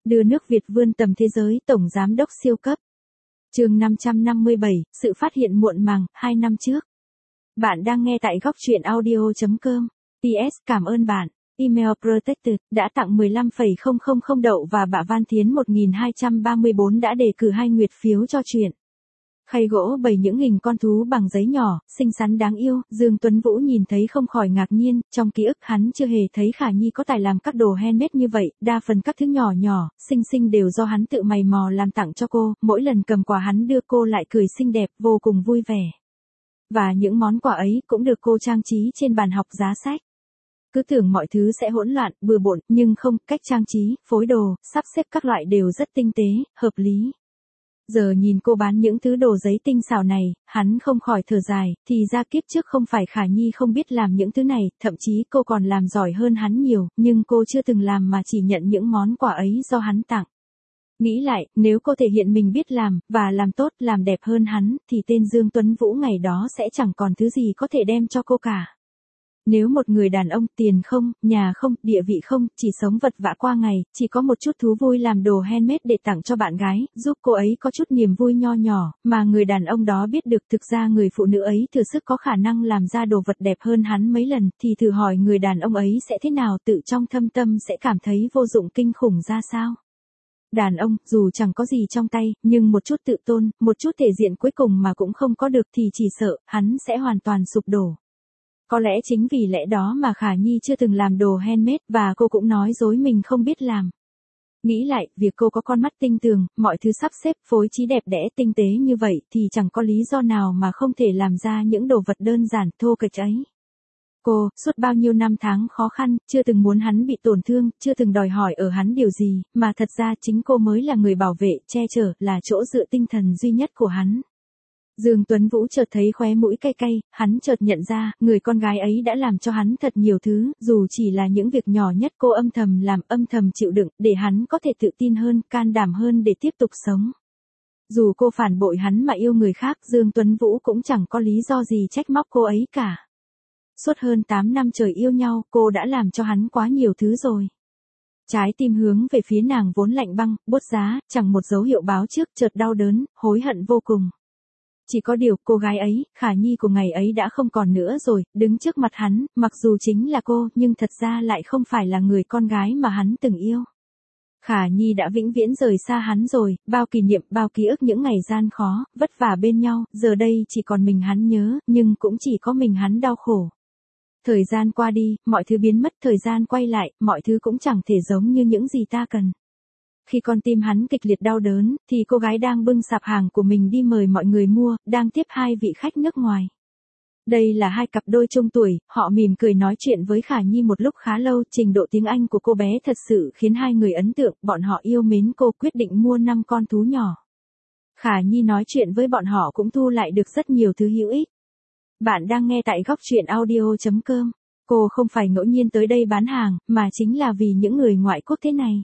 Đưa nước Việt vươn tầm thế giới, Tổng Giám đốc siêu cấp. Chương 557, sự phát hiện muộn màng, 2 năm trước. Bạn đang nghe tại góc truyện audio.com. PS, cảm ơn bạn. Email Protected đã tặng 15,000 đậu và Bạ Van Thiến 1234 đã đề cử 2 nguyệt phiếu cho chuyện. Khay gỗ bày những hình con thú bằng giấy nhỏ, xinh xắn đáng yêu, Dương Tuấn Vũ nhìn thấy không khỏi ngạc nhiên, trong ký ức hắn chưa hề thấy Khả Nhi có tài làm các đồ handmade như vậy, đa phần các thứ nhỏ nhỏ, xinh xinh đều do hắn tự mày mò làm tặng cho cô, mỗi lần cầm quà hắn đưa cô lại cười xinh đẹp, vô cùng vui vẻ. Và những món quà ấy cũng được cô trang trí trên bàn học giá sách. Cứ tưởng mọi thứ sẽ hỗn loạn, bừa bộn, nhưng không, cách trang trí, phối đồ, sắp xếp các loại đều rất tinh tế, hợp lý. Giờ nhìn cô bán những thứ đồ giấy tinh xảo này, hắn không khỏi thở dài, thì ra kiếp trước không phải Khả Nhi không biết làm những thứ này, thậm chí cô còn làm giỏi hơn hắn nhiều, nhưng cô chưa từng làm mà chỉ nhận những món quà ấy do hắn tặng. Nghĩ lại, nếu cô thể hiện mình biết làm, và làm tốt, làm đẹp hơn hắn, thì tên Dương Tuấn Vũ ngày đó sẽ chẳng còn thứ gì có thể đem cho cô cả. Nếu một người đàn ông, tiền không, nhà không, địa vị không, chỉ sống vật vã qua ngày, chỉ có một chút thú vui làm đồ handmade để tặng cho bạn gái, giúp cô ấy có chút niềm vui nho nhỏ, mà người đàn ông đó biết được thực ra người phụ nữ ấy thừa sức có khả năng làm ra đồ vật đẹp hơn hắn mấy lần, thì thử hỏi người đàn ông ấy sẽ thế nào, tự trong thâm tâm sẽ cảm thấy vô dụng kinh khủng ra sao. Đàn ông, dù chẳng có gì trong tay, nhưng một chút tự tôn, một chút thể diện cuối cùng mà cũng không có được thì chỉ sợ, hắn sẽ hoàn toàn sụp đổ. Có lẽ chính vì lẽ đó mà Khả Nhi chưa từng làm đồ handmade và cô cũng nói dối mình không biết làm. Nghĩ lại, việc cô có con mắt tinh tường, mọi thứ sắp xếp phối trí đẹp đẽ tinh tế như vậy thì chẳng có lý do nào mà không thể làm ra những đồ vật đơn giản thô kệch ấy. Cô, suốt bao nhiêu năm tháng khó khăn, chưa từng muốn hắn bị tổn thương, chưa từng đòi hỏi ở hắn điều gì, mà thật ra chính cô mới là người bảo vệ, che chở, là chỗ dựa tinh thần duy nhất của hắn. Dương Tuấn Vũ chợt thấy khóe mũi cay cay, hắn chợt nhận ra, người con gái ấy đã làm cho hắn thật nhiều thứ, dù chỉ là những việc nhỏ nhất cô âm thầm làm, âm thầm chịu đựng, để hắn có thể tự tin hơn, can đảm hơn để tiếp tục sống. Dù cô phản bội hắn mà yêu người khác, Dương Tuấn Vũ cũng chẳng có lý do gì trách móc cô ấy cả. Suốt hơn 8 năm trời yêu nhau, cô đã làm cho hắn quá nhiều thứ rồi. Trái tim hướng về phía nàng vốn lạnh băng, bút giá, chẳng một dấu hiệu báo trước, chợt đau đớn, hối hận vô cùng. Chỉ có điều, cô gái ấy, Khả Nhi của ngày ấy đã không còn nữa rồi, đứng trước mặt hắn, mặc dù chính là cô, nhưng thật ra lại không phải là người con gái mà hắn từng yêu. Khả Nhi đã vĩnh viễn rời xa hắn rồi, bao kỷ niệm, bao ký ức những ngày gian khó, vất vả bên nhau, giờ đây chỉ còn mình hắn nhớ, nhưng cũng chỉ có mình hắn đau khổ. Thời gian qua đi, mọi thứ biến mất, thời gian quay lại, mọi thứ cũng chẳng thể giống như những gì ta cần. Khi con tim hắn kịch liệt đau đớn, thì cô gái đang bưng sạp hàng của mình đi mời mọi người mua, đang tiếp 2 vị khách nước ngoài. Đây là 2 cặp đôi trung tuổi, họ mỉm cười nói chuyện với Khả Nhi một lúc khá lâu, trình độ tiếng Anh của cô bé thật sự khiến 2 người ấn tượng, bọn họ yêu mến cô, quyết định mua 5 con thú nhỏ. Khả Nhi nói chuyện với bọn họ cũng thu lại được rất nhiều thứ hữu ích. Bạn đang nghe tại góc truyện audio.com. Cô không phải ngẫu nhiên tới đây bán hàng, mà chính là vì những người ngoại quốc thế này.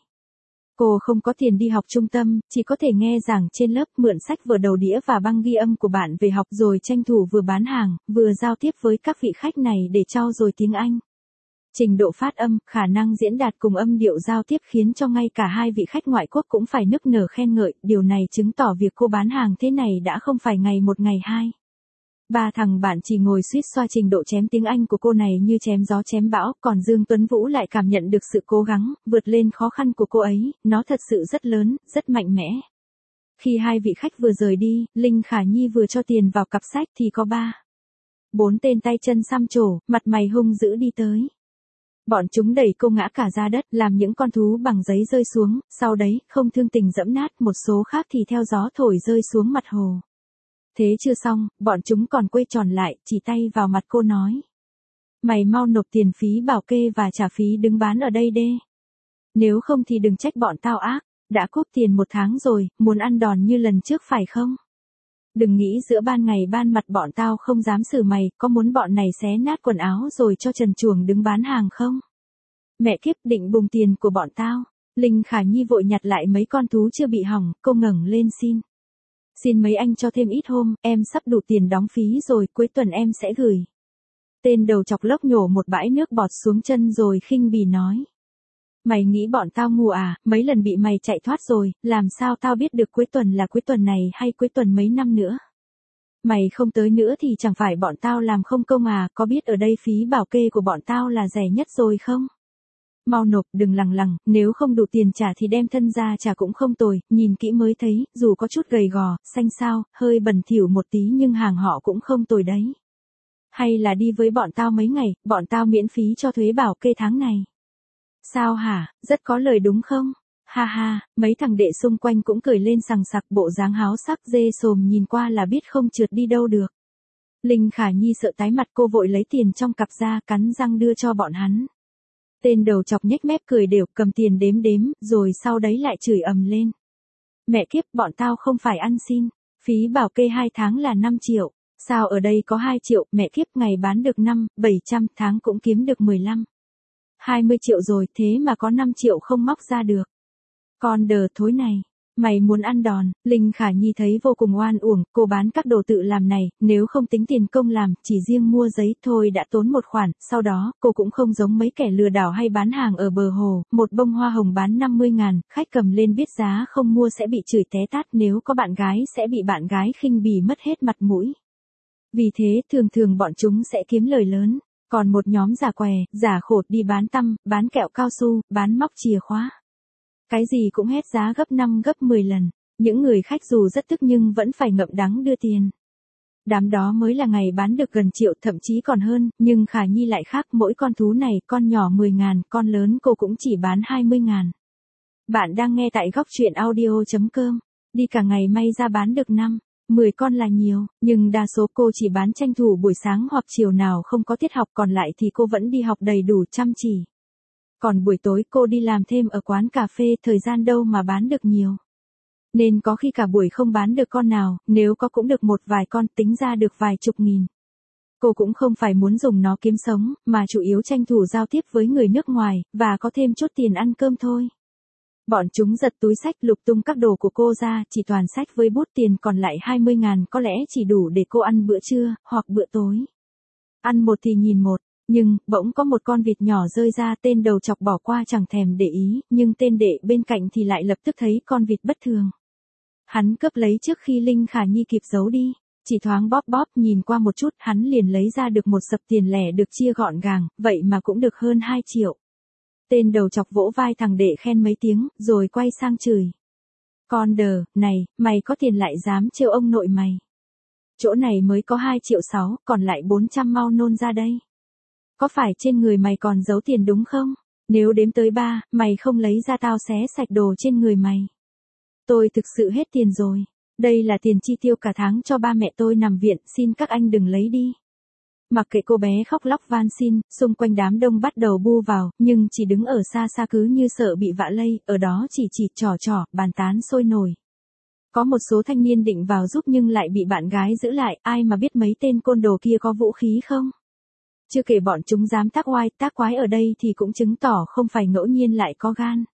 Cô không có tiền đi học trung tâm, chỉ có thể nghe giảng trên lớp, mượn sách vở đầu đĩa và băng ghi âm của bạn về học rồi tranh thủ vừa bán hàng, vừa giao tiếp với các vị khách này để trau dồi tiếng Anh. Trình độ phát âm, khả năng diễn đạt cùng âm điệu giao tiếp khiến cho ngay cả 2 vị khách ngoại quốc cũng phải nức nở khen ngợi, điều này chứng tỏ việc cô bán hàng thế này đã không phải ngày một ngày hai. 3 thằng bạn chỉ ngồi suýt xoa trình độ chém tiếng Anh của cô này như chém gió chém bão, còn Dương Tuấn Vũ lại cảm nhận được sự cố gắng, vượt lên khó khăn của cô ấy, nó thật sự rất lớn, rất mạnh mẽ. Khi 2 vị khách vừa rời đi, Linh Khả Nhi vừa cho tiền vào cặp sách thì có 4 tên tay chân xăm trổ, mặt mày hung dữ đi tới. Bọn chúng đẩy cô ngã cả ra đất, làm những con thú bằng giấy rơi xuống, sau đấy, không thương tình dẫm nát, một số khác thì theo gió thổi rơi xuống mặt hồ. Thế chưa xong, bọn chúng còn quay tròn lại, chỉ tay vào mặt cô nói. Mày mau nộp tiền phí bảo kê và trả phí đứng bán ở đây đê. Nếu không thì đừng trách bọn tao ác, đã cúp tiền 1 tháng rồi, muốn ăn đòn như lần trước phải không? Đừng nghĩ giữa ban ngày ban mặt bọn tao không dám xử mày, có muốn bọn này xé nát quần áo rồi cho trần truồng đứng bán hàng không? Mẹ kiếp, định bùng tiền của bọn tao. Linh Khả Nhi vội nhặt lại mấy con thú chưa bị hỏng, cô ngẩng lên xin. Xin mấy anh cho thêm ít hôm, em sắp đủ tiền đóng phí rồi, cuối tuần em sẽ gửi. Tên đầu chọc lốc nhổ một bãi nước bọt xuống chân rồi khinh bỉ nói. Mày nghĩ bọn tao ngu à, mấy lần bị mày chạy thoát rồi, làm sao tao biết được cuối tuần là cuối tuần này hay cuối tuần mấy năm nữa. Mày không tới nữa thì chẳng phải bọn tao làm không công à, có biết ở đây phí bảo kê của bọn tao là rẻ nhất rồi không? Mau nộp, đừng lằng lằng, nếu không đủ tiền trả thì đem thân ra trả cũng không tồi, nhìn kỹ mới thấy, dù có chút gầy gò, xanh xao, hơi bẩn thỉu một tí nhưng hàng họ cũng không tồi đấy. Hay là đi với bọn tao mấy ngày, bọn tao miễn phí cho thuế bảo kê tháng này. Sao hả, rất có lời đúng không? Ha ha, mấy thằng đệ xung quanh cũng cười lên sằng sặc, bộ dáng háo sắc dê sồm nhìn qua là biết không trượt đi đâu được. Linh Khả Nhi sợ tái mặt, cô vội lấy tiền trong cặp ra, cắn răng đưa cho bọn hắn. Tên đầu chọc nhếch mép cười đều, cầm tiền đếm đếm, rồi sau đấy lại chửi ầm lên. Mẹ kiếp, bọn tao không phải ăn xin, phí bảo kê 2 tháng là 5 triệu, sao ở đây có 2 triệu, mẹ kiếp, ngày bán được 700, tháng cũng kiếm được 15. 20 triệu rồi, thế mà có 5 triệu không móc ra được. Con đờ thối này, mày muốn ăn đòn. Linh Khả Nhi thấy vô cùng oan uổng, cô bán các đồ tự làm này, nếu không tính tiền công làm, chỉ riêng mua giấy thôi đã tốn một khoản, sau đó, cô cũng không giống mấy kẻ lừa đảo hay bán hàng ở bờ hồ, một bông hoa hồng bán 50.000, khách cầm lên biết giá không mua sẽ bị chửi té tát, nếu có bạn gái sẽ bị bạn gái khinh bỉ mất hết mặt mũi. Vì thế, thường thường bọn chúng sẽ kiếm lời lớn. Còn một nhóm giả què, giả khột đi bán tăm, bán kẹo cao su, bán móc chìa khóa. Cái gì cũng hết giá gấp 5 gấp 10 lần. Những người khách dù rất tức nhưng vẫn phải ngậm đắng đưa tiền. Đám đó mới là ngày bán được gần triệu, thậm chí còn hơn, nhưng Khả Nhi lại khác, mỗi con thú này, con nhỏ 10.000, con lớn cô cũng chỉ bán 20.000. Bạn đang nghe tại góc truyện audio.com. Đi cả ngày may ra bán được 10 con là nhiều, nhưng đa số cô chỉ bán tranh thủ buổi sáng hoặc chiều nào không có tiết học, còn lại thì cô vẫn đi học đầy đủ chăm chỉ. Còn buổi tối cô đi làm thêm ở quán cà phê, thời gian đâu mà bán được nhiều. Nên có khi cả buổi không bán được con nào, nếu có cũng được một vài con, tính ra được vài chục nghìn. Cô cũng không phải muốn dùng nó kiếm sống, mà chủ yếu tranh thủ giao tiếp với người nước ngoài, và có thêm chút tiền ăn cơm thôi. Bọn chúng giật túi xách lục tung các đồ của cô ra, chỉ toàn xách với bút tiền, còn lại 20.000 có lẽ chỉ đủ để cô ăn bữa trưa, hoặc bữa tối. Ăn một thì nhìn một, nhưng, bỗng có một con vịt nhỏ rơi ra, tên đầu chọc bỏ qua chẳng thèm để ý, nhưng tên đệ bên cạnh thì lại lập tức thấy con vịt bất thường. Hắn cướp lấy trước khi Linh Khả Nhi kịp giấu đi, chỉ thoáng bóp bóp nhìn qua một chút, hắn liền lấy ra được một sập tiền lẻ được chia gọn gàng, vậy mà cũng được hơn 2 triệu. Tên đầu chọc vỗ vai thằng đệ khen mấy tiếng, rồi quay sang chửi. Con đờ, này, mày có tiền lại dám trêu ông nội mày. Chỗ này mới có 2,6 triệu, còn lại 400 mau nôn ra đây. Có phải trên người mày còn giấu tiền đúng không? Nếu đếm tới 3, mày không lấy ra tao xé sạch đồ trên người mày. Tôi thực sự hết tiền rồi. Đây là tiền chi tiêu cả tháng cho ba mẹ tôi nằm viện, xin các anh đừng lấy đi. Mặc kệ cô bé khóc lóc van xin, xung quanh đám đông bắt đầu bu vào, nhưng chỉ đứng ở xa xa cứ như sợ bị vạ lây, ở đó chỉ trò, bàn tán sôi nổi. Có một số thanh niên định vào giúp nhưng lại bị bạn gái giữ lại, ai mà biết mấy tên côn đồ kia có vũ khí không? Chưa kể bọn chúng dám tác oai, tác quái ở đây thì cũng chứng tỏ không phải ngẫu nhiên lại có gan.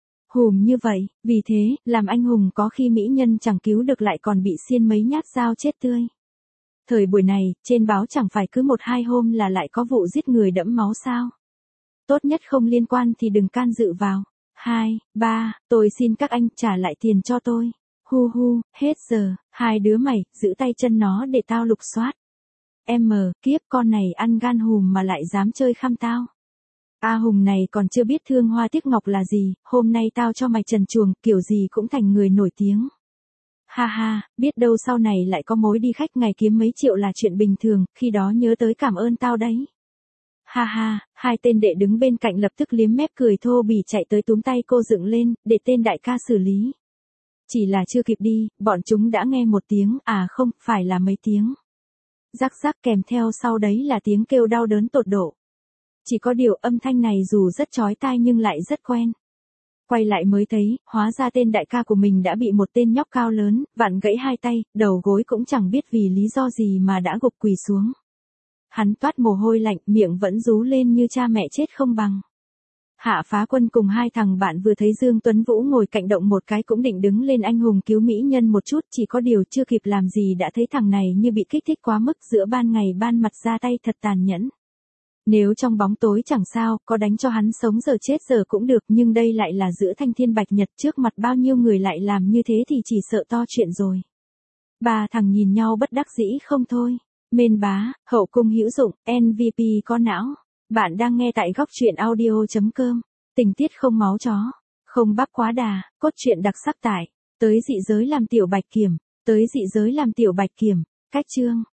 Hùm như vậy, vì thế, làm anh hùng có khi mỹ nhân chẳng cứu được lại còn bị xiên mấy nhát dao chết tươi. Thời buổi này, trên báo chẳng phải cứ 1-2 hôm là lại có vụ giết người đẫm máu sao? Tốt nhất không liên quan thì đừng can dự vào. 2, 3, tôi xin các anh trả lại tiền cho tôi. Hu hu, hết giờ, hai đứa mày, giữ tay chân nó để tao lục soát. Kiếp con này ăn gan hùm mà lại dám chơi khăm tao. A Hùng này còn chưa biết thương hoa tiếc ngọc là gì, hôm nay tao cho mày trần truồng, kiểu gì cũng thành người nổi tiếng. Ha ha, biết đâu sau này lại có mối đi khách ngày kiếm mấy triệu là chuyện bình thường, khi đó nhớ tới cảm ơn tao đấy. Ha ha, hai tên đệ đứng bên cạnh lập tức liếm mép cười thô bỉ chạy tới túm tay cô dựng lên, để tên đại ca xử lý. Chỉ là chưa kịp đi, bọn chúng đã nghe một tiếng, à không, phải là mấy tiếng. Rắc rắc kèm theo sau đấy là tiếng kêu đau đớn tột độ. Chỉ có điều âm thanh này dù rất chói tai nhưng lại rất quen. Quay lại mới thấy, hóa ra tên đại ca của mình đã bị một tên nhóc cao lớn, vặn gãy hai tay, đầu gối cũng chẳng biết vì lý do gì mà đã gục quỳ xuống. Hắn toát mồ hôi lạnh, miệng vẫn rú lên như cha mẹ chết không bằng. Hạ Phá Quân cùng hai thằng bạn vừa thấy Dương Tuấn Vũ ngồi cạnh động một cái cũng định đứng lên anh hùng cứu mỹ nhân một chút, chỉ có điều chưa kịp làm gì đã thấy thằng này như bị kích thích quá mức, giữa ban ngày ban mặt ra tay thật tàn nhẫn. Nếu trong bóng tối chẳng sao, có đánh cho hắn sống giờ chết giờ cũng được, nhưng đây lại là giữa thanh thiên bạch nhật, trước mặt bao nhiêu người lại làm như thế thì chỉ sợ to chuyện rồi. Ba thằng nhìn nhau bất đắc dĩ không thôi. Mên bá, hậu cung hữu dụng, MVP có não. Bạn đang nghe tại góc truyện audio.com. Tình tiết không máu chó, không bắp quá đà, cốt truyện đặc sắc tại. Tới dị giới làm tiểu bạch kiểm, tới dị giới làm tiểu bạch kiểm, cách chương.